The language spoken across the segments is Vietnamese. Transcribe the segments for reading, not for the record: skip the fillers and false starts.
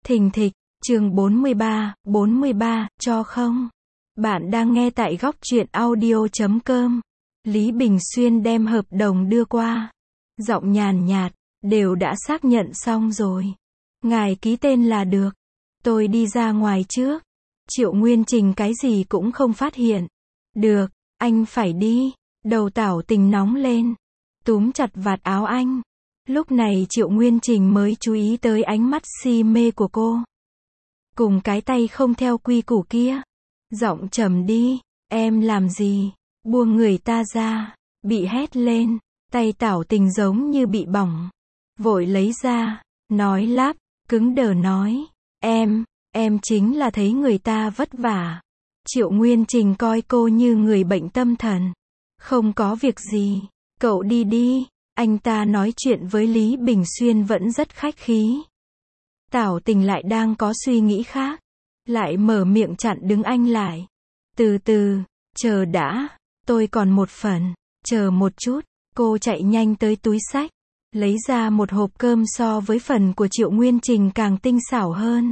Thình thịch, chương 43, cho không? Bạn đang nghe tại góc truyện audio.com. Lý Bình Xuyên đem hợp đồng đưa qua. Giọng nhàn nhạt, đều đã xác nhận xong rồi. Ngài ký tên là được. Tôi đi ra ngoài trước. Triệu Nguyên Trình cái gì cũng không phát hiện. Được, anh phải đi. Đầu Tảo Tình nóng lên. Túm chặt vạt áo anh. Lúc này Triệu Nguyên Trình mới chú ý tới ánh mắt si mê của cô. Cùng cái tay không theo quy củ kia. Giọng trầm đi, em làm gì? Buông người ta ra. Bị hét lên. Tay Tảo Tình giống như bị bỏng. Vội lấy ra. Nói lắp, cứng đờ nói. Em chính là thấy người ta vất vả. Triệu Nguyên Trình coi cô như người bệnh tâm thần. Không có việc gì. Cậu đi đi. Anh ta nói chuyện với Lý Bình Xuyên vẫn rất khách khí. Tảo Tình lại đang có suy nghĩ khác. Lại mở miệng chặn đứng anh lại. Từ từ, chờ đã. Tôi còn một phần. Chờ một chút. Cô chạy nhanh tới túi xách. Lấy ra một hộp cơm so với phần của Triệu Nguyên Trình càng tinh xảo hơn.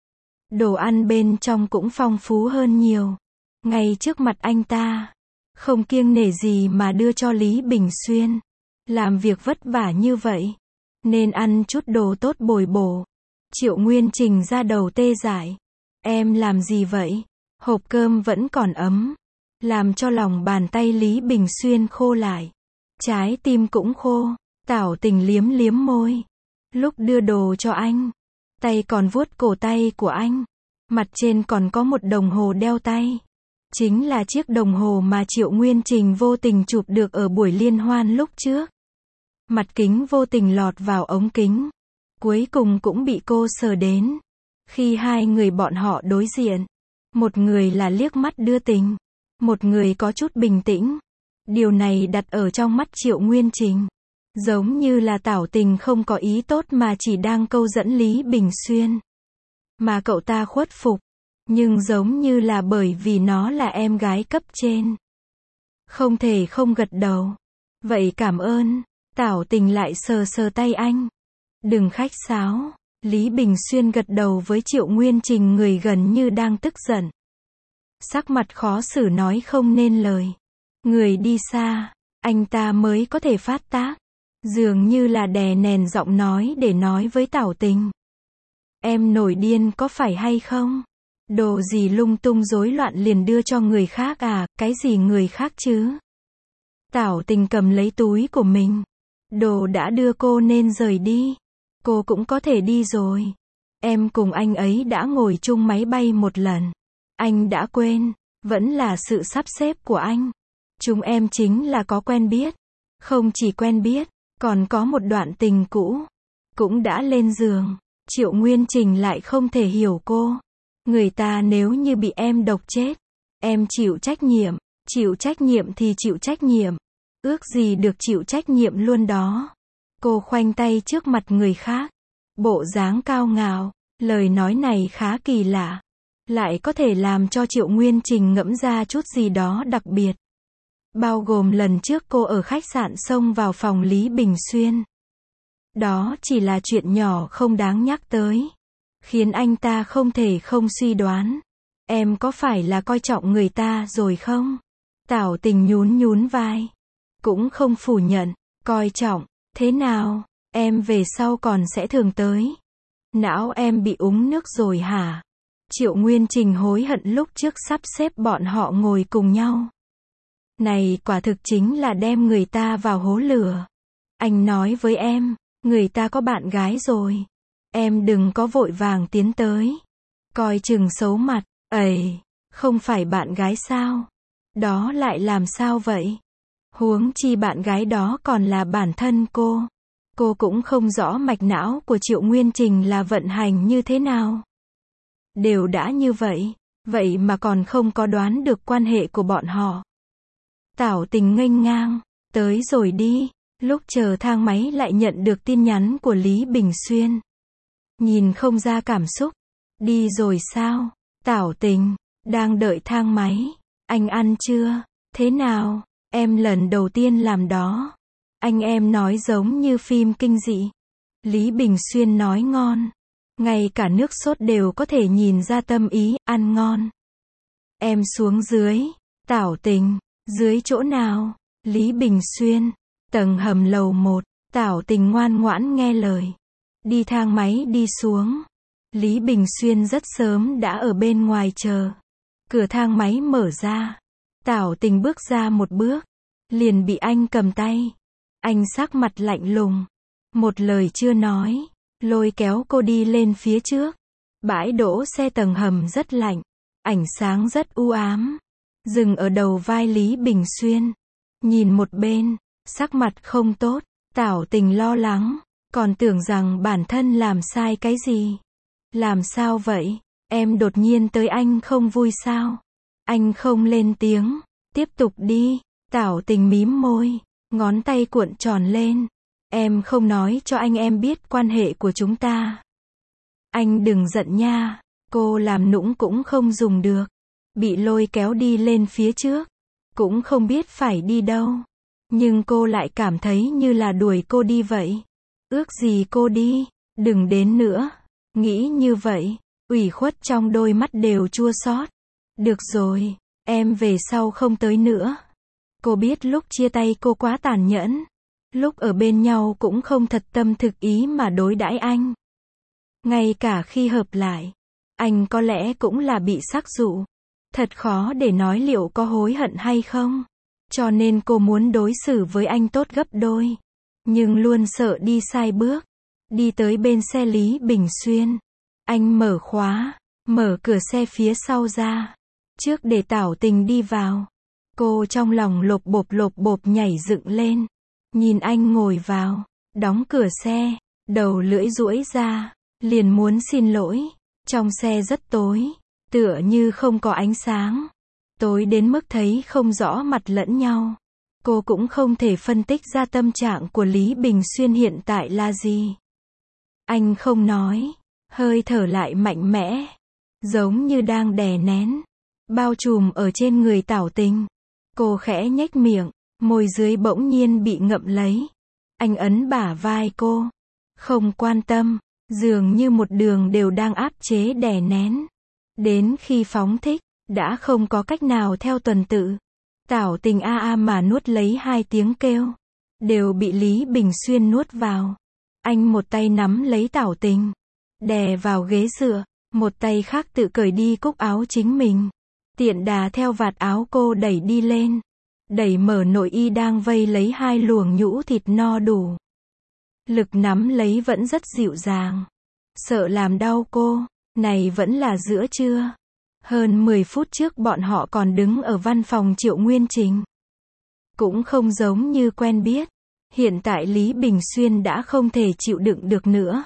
Đồ ăn bên trong cũng phong phú hơn nhiều. Ngay trước mặt anh ta. Không kiêng nể gì mà đưa cho Lý Bình Xuyên. Làm việc vất vả như vậy. Nên ăn chút đồ tốt bồi bổ. Triệu Nguyên Trình ra đầu tê dại. Em làm gì vậy? Hộp cơm vẫn còn ấm. Làm cho lòng bàn tay Lý Bình Xuyên khô lại. Trái tim cũng khô. Tảo Tình liếm liếm môi. Lúc đưa đồ cho anh. Tay còn vuốt cổ tay của anh. Mặt trên còn có một đồng hồ đeo tay. Chính là chiếc đồng hồ mà Triệu Nguyên Trình vô tình chụp được ở buổi liên hoan lúc trước. Mặt kính vô tình lọt vào ống kính. Cuối cùng cũng bị cô sờ đến. Khi hai người bọn họ đối diện. Một người là liếc mắt đưa tình. Một người có chút bình tĩnh. Điều này đặt ở trong mắt Triệu Nguyên Trình. Giống như là Tảo Tình không có ý tốt mà chỉ đang câu dẫn Lý Bình Xuyên. Mà cậu ta khuất phục. Nhưng giống như là bởi vì nó là em gái cấp trên. Không thể không gật đầu. Vậy cảm ơn. Tảo Tình lại sờ sờ tay anh. Đừng khách sáo. Lý Bình Xuyên gật đầu với Triệu Nguyên Trình, người gần như đang tức giận. Sắc mặt khó xử nói không nên lời. Người đi xa. Anh ta mới có thể phát tác. Dường như là đè nén giọng nói để nói với Tảo Tình. Em nổi điên có phải hay không? Đồ gì lung tung rối loạn liền đưa cho người khác à? Cái gì người khác chứ? Tảo Tình cầm lấy túi của mình. Đồ đã đưa cô nên rời đi. Cô cũng có thể đi rồi. Em cùng anh ấy đã ngồi chung máy bay một lần. Anh đã quên. Vẫn là sự sắp xếp của anh. Chúng em chính là có quen biết. Không chỉ quen biết, còn có một đoạn tình cũ. Cũng đã lên giường. Triệu Nguyên Trình lại không thể hiểu cô. Người ta nếu như bị em độc chết. Em chịu trách nhiệm. Chịu trách nhiệm thì chịu trách nhiệm. Ước gì được chịu trách nhiệm luôn đó. Cô khoanh tay trước mặt người khác. Bộ dáng cao ngạo. Lời nói này khá kỳ lạ. Lại có thể làm cho Triệu Nguyên Trình ngẫm ra chút gì đó đặc biệt. Bao gồm lần trước cô ở khách sạn xông vào phòng Lý Bình Xuyên. Đó chỉ là chuyện nhỏ không đáng nhắc tới. Khiến anh ta không thể không suy đoán. Em có phải là coi trọng người ta rồi không? Tảo Tình nhún vai. Cũng không phủ nhận. Coi trọng. Thế nào? Em về sau còn sẽ thường tới. Não em bị úng nước rồi hả? Triệu Nguyên Trình hối hận lúc trước sắp xếp bọn họ ngồi cùng nhau. Này quả thực chính là đem người ta vào hố lửa. Anh nói với em, người ta có bạn gái rồi. Em đừng có vội vàng tiến tới. Coi chừng xấu mặt. Ầy, không phải bạn gái sao? Đó lại làm sao vậy? Huống chi bạn gái đó còn là bản thân cô. Cô cũng không rõ mạch não của Triệu Nguyên Trình là vận hành như thế nào. Đều đã như vậy. Vậy mà còn không có đoán được quan hệ của bọn họ. Tảo Tình nghênh ngang. Tới rồi đi. Lúc chờ thang máy lại nhận được tin nhắn của Lý Bình Xuyên. Nhìn không ra cảm xúc. Đi rồi sao? Tảo Tình. Đang đợi thang máy. Anh ăn chưa? Thế nào? Em lần đầu tiên làm đó. Anh em nói giống như phim kinh dị. Lý Bình Xuyên nói ngon. Ngay cả nước sốt đều có thể nhìn ra tâm ý, ăn ngon. Em xuống dưới. Tảo Tình, dưới chỗ nào? Lý Bình Xuyên, tầng hầm lầu 1. Tảo Tình ngoan ngoãn nghe lời. Đi thang máy đi xuống. Lý Bình Xuyên rất sớm đã ở bên ngoài chờ. Cửa thang máy mở ra. Tảo Tình bước ra một bước. Liền bị anh cầm tay. Anh sắc mặt lạnh lùng. Một lời chưa nói. Lôi kéo cô đi lên phía trước. Bãi đỗ xe tầng hầm rất lạnh. Ánh sáng rất u ám. Dừng ở đầu vai Lý Bình Xuyên. Nhìn một bên. Sắc mặt không tốt. Tảo Tình lo lắng. Còn tưởng rằng bản thân làm sai cái gì. Làm sao vậy? Em đột nhiên tới anh không vui sao? Anh không lên tiếng. Tiếp tục đi. Tảo Tình mím môi. Ngón tay cuộn tròn lên. Em không nói cho anh em biết quan hệ của chúng ta. Anh đừng giận nha. Cô làm nũng cũng không dùng được. Bị lôi kéo đi lên phía trước. Cũng không biết phải đi đâu. Nhưng cô lại cảm thấy như là đuổi cô đi vậy. Ước gì cô đi. Đừng đến nữa. Nghĩ như vậy. Ủy khuất trong đôi mắt đều chua xót. Được rồi. Em về sau không tới nữa. Cô biết lúc chia tay cô quá tàn nhẫn. Lúc ở bên nhau cũng không thật tâm thực ý mà đối đãi anh. Ngay cả khi hợp lại. Anh có lẽ cũng là bị sắc dụ. Thật khó để nói liệu có hối hận hay không. Cho nên cô muốn đối xử với anh tốt gấp đôi. Nhưng luôn sợ đi sai bước. Đi tới bên xe Lý Bình Xuyên. Anh mở khóa. Mở cửa xe phía sau ra. Trước để Tảo Tình đi vào. Cô trong lòng lộp bộp nhảy dựng lên. Nhìn anh ngồi vào. Đóng cửa xe. Đầu lưỡi duỗi ra. Liền muốn xin lỗi. Trong xe rất tối. Tựa như không có ánh sáng. Tối đến mức thấy không rõ mặt lẫn nhau. Cô cũng không thể phân tích ra tâm trạng của Lý Bình Xuyên hiện tại là gì. Anh không nói. Hơi thở lại mạnh mẽ. Giống như đang đè nén. Bao trùm ở trên người Tảo Tình. Cô khẽ nhếch miệng. Môi dưới bỗng nhiên bị ngậm lấy. Anh ấn bả vai cô. Không quan tâm. Dường như một đường đều đang áp chế đè nén. Đến khi phóng thích. Đã không có cách nào theo tuần tự. Tảo Tình a mà nuốt lấy 2 tiếng kêu. Đều bị Lý Bình Xuyên nuốt vào. Anh một tay nắm lấy Tảo Tình. Đè vào ghế dựa. Một tay khác tự cởi đi cúc áo chính mình. Tiện đà theo vạt áo cô đẩy đi lên. Đẩy mở nội y đang vây lấy 2 luồng nhũ thịt no đủ. Lực nắm lấy vẫn rất dịu dàng. Sợ làm đau cô. Này vẫn là giữa trưa. Hơn 10 phút trước bọn họ còn đứng ở văn phòng Triệu Nguyên Trình. Cũng không giống như quen biết. Hiện tại Lý Bình Xuyên đã không thể chịu đựng được nữa.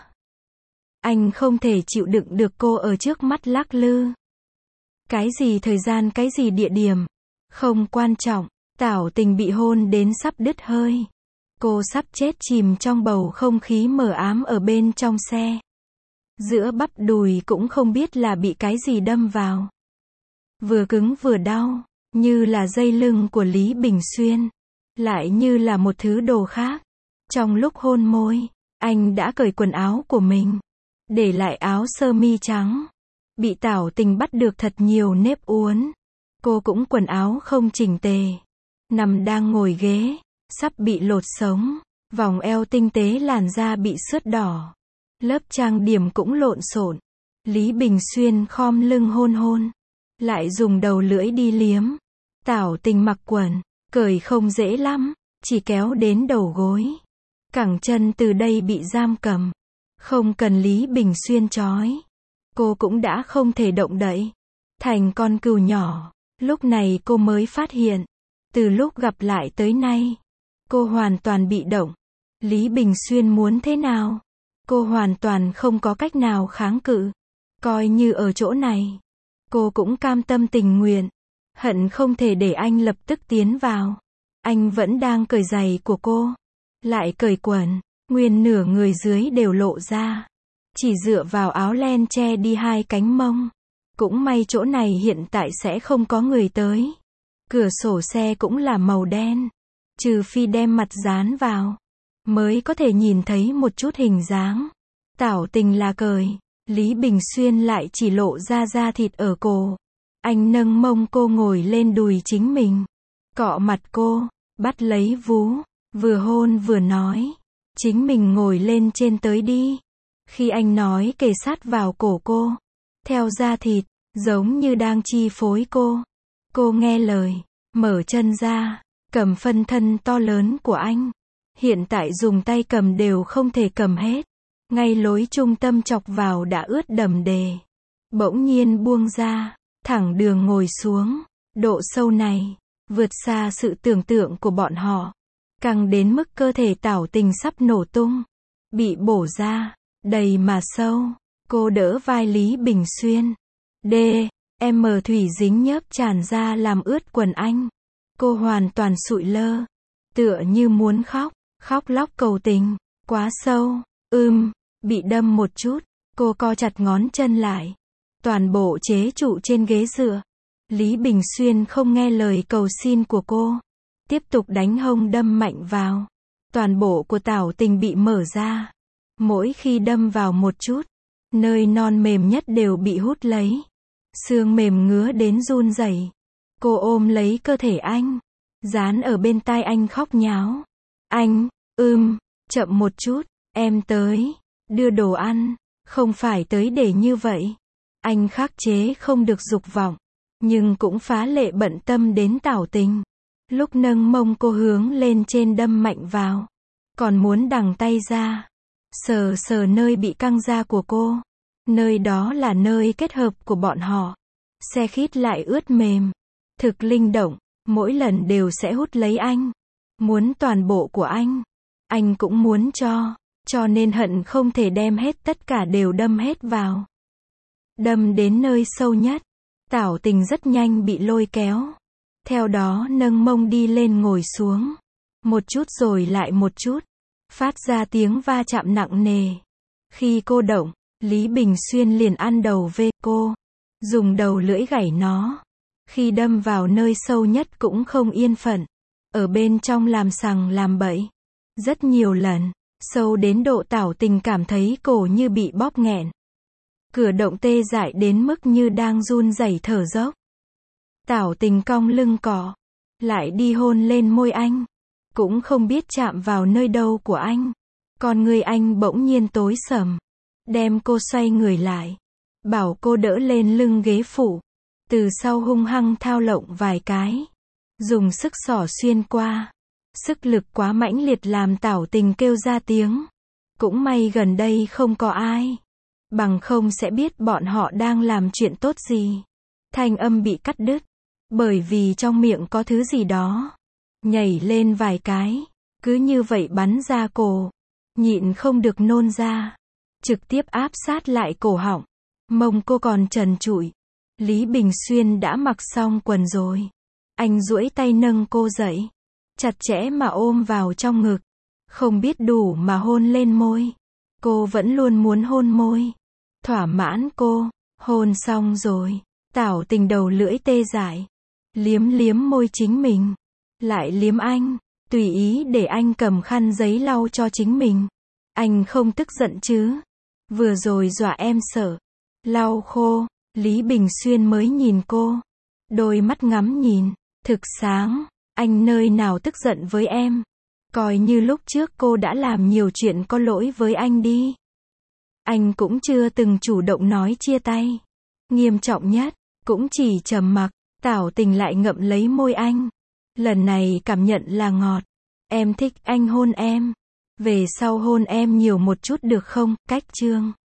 Anh không thể chịu đựng được cô ở trước mắt lắc lư. Cái gì thời gian cái gì địa điểm. Không quan trọng. Tảo Tình bị hôn đến sắp đứt hơi. Cô sắp chết chìm trong bầu không khí mờ ám ở bên trong xe. Giữa bắp đùi cũng không biết là bị cái gì đâm vào. Vừa cứng vừa đau. Như là dây lưng của Lý Bình Xuyên. Lại như là một thứ đồ khác. Trong lúc hôn môi. Anh đã cởi quần áo của mình. Để lại áo sơ mi trắng. Bị Tảo Tình bắt được thật nhiều nếp uốn. Cô cũng quần áo không chỉnh tề. Nằm đang ngồi ghế. Sắp bị lột sống. Vòng eo tinh tế làn da bị sướt đỏ. Lớp trang điểm cũng lộn xộn. Lý Bình Xuyên khom lưng hôn. Lại dùng đầu lưỡi đi liếm. Tảo Tình mặc quần. Cởi không dễ lắm. Chỉ kéo đến đầu gối. Cẳng chân từ đây bị giam cầm. Không cần Lý Bình Xuyên trói. Cô cũng đã không thể động đậy. Thành con cừu nhỏ. Lúc này cô mới phát hiện. Từ lúc gặp lại tới nay. Cô hoàn toàn bị động. Lý Bình Xuyên muốn thế nào? Cô hoàn toàn không có cách nào kháng cự. Coi như ở chỗ này. Cô cũng cam tâm tình nguyện. Hận không thể để anh lập tức tiến vào. Anh vẫn đang cởi giày của cô. Lại cởi quần. Nguyên nửa người dưới đều lộ ra. Chỉ dựa vào áo len che đi 2 cánh mông. Cũng may chỗ này hiện tại sẽ không có người tới. Cửa sổ xe cũng là màu đen. Trừ phi đem mặt dán vào. Mới có thể nhìn thấy một chút hình dáng. Tảo Tình là cởi. Lý Bình Xuyên lại chỉ lộ ra da thịt ở cổ. Anh nâng mông cô ngồi lên đùi chính mình. Cọ mặt cô, bắt lấy vú, vừa hôn vừa nói. Chính mình ngồi lên trên tới đi. Khi anh nói kề sát vào cổ cô, theo da thịt, giống như đang chi phối cô. Cô nghe lời, mở chân ra, cầm phân thân to lớn của anh. Hiện tại dùng tay cầm đều không thể cầm hết. Ngay lối trung tâm chọc vào đã ướt đầm đề. Bỗng nhiên buông ra, thẳng đường ngồi xuống. Độ sâu này, vượt xa sự tưởng tượng của bọn họ. Căng đến mức cơ thể Tảo Tình sắp nổ tung. Bị bổ ra, đầy mà sâu. Cô đỡ vai Lý Bình Xuyên. Thủy dính nhớp tràn ra làm ướt quần anh. Cô hoàn toàn sụi lơ. Tựa như muốn khóc, khóc lóc cầu tình. Quá sâu, bị đâm một chút. Cô co chặt ngón chân lại. Toàn bộ chế trụ trên ghế dựa. Lý Bình Xuyên không nghe lời cầu xin của cô. Tiếp tục đánh hông đâm mạnh vào. Toàn bộ của Tảo Tình bị mở ra. Mỗi khi đâm vào một chút, nơi non mềm nhất đều bị hút lấy. Xương mềm ngứa đến run rẩy. Cô ôm lấy cơ thể anh, dán ở bên tai anh khóc nháo. Anh, chậm một chút, em tới, đưa đồ ăn, không phải tới để như vậy. Anh khắc chế không được dục vọng, nhưng cũng phá lệ bận tâm đến Tảo Tình. Lúc nâng mông cô hướng lên trên đâm mạnh vào, còn muốn đằng tay ra, sờ sờ nơi bị căng da của cô. Nơi đó là nơi kết hợp của bọn họ. Xe khít lại ướt mềm, thực linh động, mỗi lần đều sẽ hút lấy anh. Muốn toàn bộ của anh cũng muốn cho nên hận không thể đem hết tất cả đều đâm hết vào. Đâm đến nơi sâu nhất, Tảo Tình rất nhanh bị lôi kéo. Theo đó nâng mông đi lên ngồi xuống. Một chút rồi lại một chút, phát ra tiếng va chạm nặng nề. Khi cô động, Lý Bình Xuyên liền ăn đầu về cô, dùng đầu lưỡi gảy nó. Khi đâm vào nơi sâu nhất cũng không yên phận, ở bên trong làm sằng làm bậy. Rất nhiều lần, sâu đến độ Tảo Tình cảm thấy cổ như bị bóp nghẹn. Cửa động tê dại đến mức như đang run rẩy thở dốc. Tảo Tình cong lưng cọ, lại đi hôn lên môi anh. Cũng không biết chạm vào nơi đâu của anh. Con người anh bỗng nhiên tối sầm. Đem cô xoay người lại. Bảo cô đỡ lên lưng ghế phụ. Từ sau hung hăng thao lộng vài cái. Dùng sức xỏ xuyên qua. Sức lực quá mãnh liệt làm Tảo Tình kêu ra tiếng. Cũng may gần đây không có ai. Bằng không sẽ biết bọn họ đang làm chuyện tốt gì. Thanh âm bị cắt đứt. Bởi vì trong miệng có thứ gì đó. Nhảy lên vài cái. Cứ như vậy bắn ra cổ. Nhịn không được nôn ra. Trực tiếp áp sát lại cổ họng. Mông cô còn trần trụi. Lý Bình Xuyên đã mặc xong quần rồi. Anh duỗi tay nâng cô dậy. Chặt chẽ mà ôm vào trong ngực. Không biết đủ mà hôn lên môi. Cô vẫn luôn muốn hôn môi. Thỏa mãn cô. Hôn xong rồi. Tảo Tình đầu lưỡi tê dại. Liếm liếm môi chính mình. Lại liếm anh. Tùy ý để anh cầm khăn giấy lau cho chính mình. Anh không tức giận chứ? Vừa rồi dọa em sợ. Lau khô. Lý Bình Xuyên mới nhìn cô. Đôi mắt ngắm nhìn. Thực sáng. Anh nơi nào tức giận với em? Coi như lúc trước cô đã làm nhiều chuyện có lỗi với anh đi. Anh cũng chưa từng chủ động nói chia tay. Nghiêm trọng nhất, cũng chỉ trầm mặc. Tảo Tình lại ngậm lấy môi anh. Lần này cảm nhận là ngọt. Em thích anh hôn em. Về sau hôn em nhiều một chút được không? Cách chương